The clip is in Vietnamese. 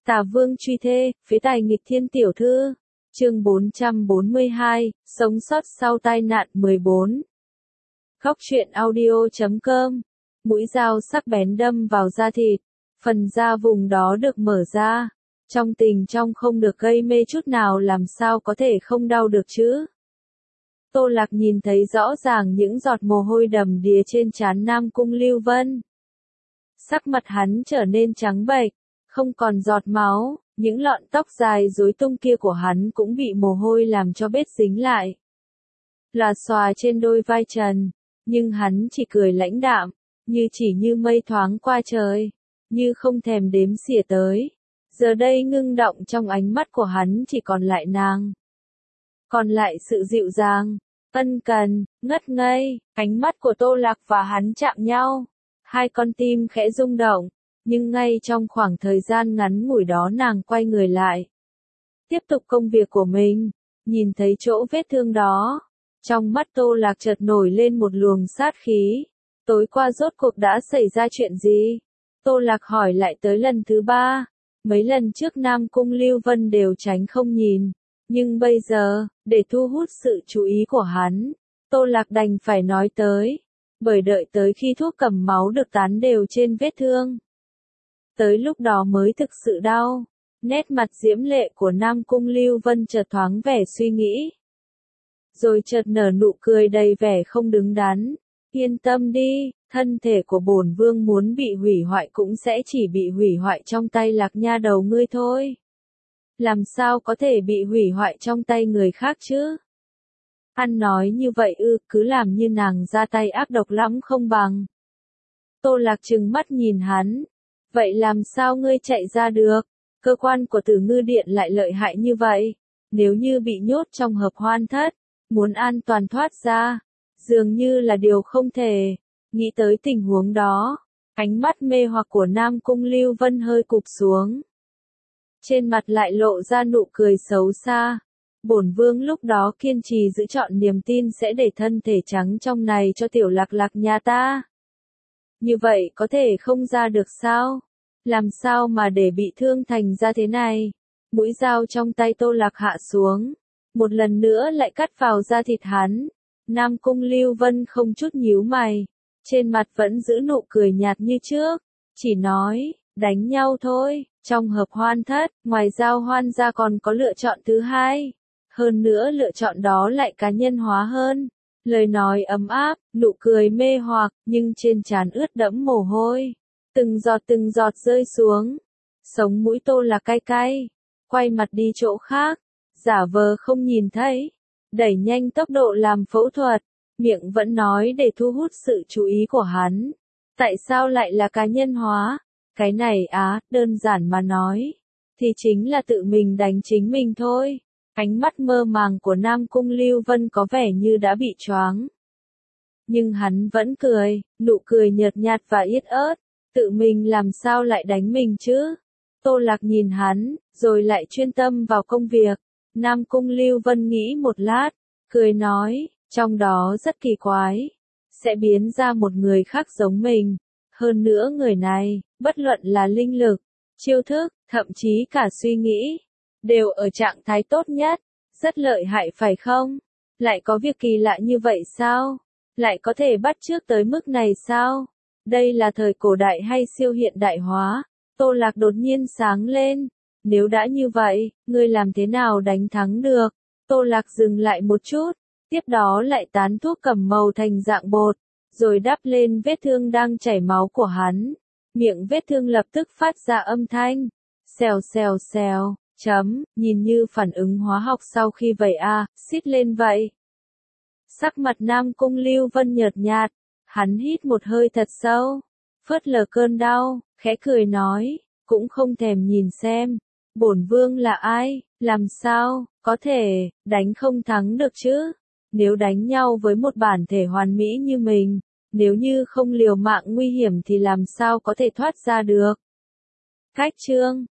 Tà Vương truy thê, phế tài nghịch thiên tiểu thư. Chương 442, sống sót sau tai nạn 14. Góc truyện audio.com. Mũi dao sắc bén đâm vào da thịt, phần da vùng đó được mở ra. Trong tình trong không được gây mê chút nào, làm sao có thể không đau được chứ? Tô Lạc nhìn thấy rõ ràng những giọt mồ hôi đầm đìa trên trán Nam Cung Lưu Vân. Sắc mặt hắn trở nên trắng bệch, không còn giọt máu, những lọn tóc dài rối tung kia của hắn cũng bị mồ hôi làm cho bết dính lại. Lòa xòa trên đôi vai trần, nhưng hắn chỉ cười lãnh đạm, như mây thoáng qua trời, như không thèm đếm xỉa tới. Giờ đây ngưng động trong ánh mắt của hắn chỉ còn lại nàng. Còn lại sự dịu dàng, ân cần, ngất ngây. Ánh mắt của Tô Lạc và hắn chạm nhau. Hai con tim khẽ rung động, nhưng ngay trong khoảng thời gian ngắn ngủi đó nàng quay người lại. Tiếp tục công việc của mình, nhìn thấy chỗ vết thương đó. Trong mắt Tô Lạc chợt nổi lên một luồng sát khí. Tối qua rốt cuộc đã xảy ra chuyện gì? Tô Lạc hỏi lại tới lần thứ 3. Mấy lần trước Nam Cung Lưu Vân đều tránh không nhìn. Nhưng bây giờ, để thu hút sự chú ý của hắn, Tô Lạc đành phải nói tới. Bởi đợi tới khi thuốc cầm máu được tán đều trên vết thương, tới lúc đó mới thực sự đau. Nét mặt diễm lệ của Nam Cung Lưu Vân chợt thoáng vẻ suy nghĩ. Rồi chợt nở nụ cười đầy vẻ không đứng đắn. Yên tâm đi, thân thể của bổn vương muốn bị hủy hoại cũng sẽ chỉ bị hủy hoại trong tay Lạc nha đầu ngươi thôi. Làm sao có thể bị hủy hoại trong tay người khác chứ? Ăn nói như vậy cứ làm như nàng ra tay ác độc lắm không bằng. Tô Lạc trừng mắt nhìn hắn. Vậy làm sao ngươi chạy ra được? Cơ quan của Tử Ngư Điện lại lợi hại như vậy. Nếu như bị nhốt trong hợp hoan thất, muốn an toàn thoát ra, dường như là điều không thể. Nghĩ tới tình huống đó, ánh mắt mê hoặc của Nam Cung Lưu Vân hơi cụp xuống. Trên mặt lại lộ ra nụ cười xấu xa. Bổn vương lúc đó kiên trì giữ trọn niềm tin sẽ để thân thể trắng trong này cho tiểu Lạc Lạc nhà ta. Như vậy có thể không ra được sao? Làm sao mà để bị thương thành ra thế này? Mũi dao trong tay Tô Lạc hạ xuống, một lần nữa lại cắt vào da thịt hắn. Nam Cung Lưu Vân không chút nhíu mày, trên mặt vẫn giữ nụ cười nhạt như trước, chỉ nói, đánh nhau thôi. Trong hợp hoan thất, ngoài giao hoan ra còn có lựa chọn thứ hai. Hơn nữa lựa chọn đó lại cá nhân hóa hơn. Lời nói ấm áp, nụ cười mê hoặc, nhưng trên trán ướt đẫm mồ hôi. Từng giọt rơi xuống. Sống mũi Tô Lạc cay cay. Quay mặt đi chỗ khác. Giả vờ không nhìn thấy. Đẩy nhanh tốc độ làm phẫu thuật. Miệng vẫn nói để thu hút sự chú ý của hắn. Tại sao lại là cá nhân hóa? Cái này đơn giản mà nói, thì chính là tự mình đánh chính mình thôi. Ánh mắt mơ màng của Nam Cung Lưu Vân có vẻ như đã bị choáng. Nhưng hắn vẫn cười, nụ cười nhợt nhạt và yết ớt. Tự mình làm sao lại đánh mình chứ? Tô Lạc nhìn hắn, rồi lại chuyên tâm vào công việc. Nam Cung Lưu Vân nghĩ một lát, cười nói, trong đó rất kỳ quái. Sẽ biến ra một người khác giống mình. Hơn nữa người này, bất luận là linh lực, chiêu thức, thậm chí cả suy nghĩ, đều ở trạng thái tốt nhất. Rất lợi hại phải không? Lại có việc kỳ lạ như vậy sao? Lại có thể bắt chước tới mức này sao? Đây là thời cổ đại hay siêu hiện đại hóa? Tô Lạc đột nhiên sáng lên. Nếu đã như vậy, ngươi làm thế nào đánh thắng được? Tô Lạc dừng lại một chút, tiếp đó lại tán thuốc cầm màu thành dạng bột, rồi đắp lên vết thương đang chảy máu của hắn. Miệng vết thương lập tức phát ra âm thanh. Xèo xèo xèo, nhìn như phản ứng hóa học sau khi vẩy xít lên vậy. Sắc mặt Nam Cung Lưu Vân nhợt nhạt, hắn hít một hơi thật sâu, phớt lờ cơn đau, khẽ cười nói, cũng không thèm nhìn xem, bổn vương là ai, làm sao, có thể, đánh không thắng được chứ. Nếu đánh nhau với một bản thể hoàn mỹ như mình, nếu như không liều mạng nguy hiểm thì làm sao có thể thoát ra được. Cách chương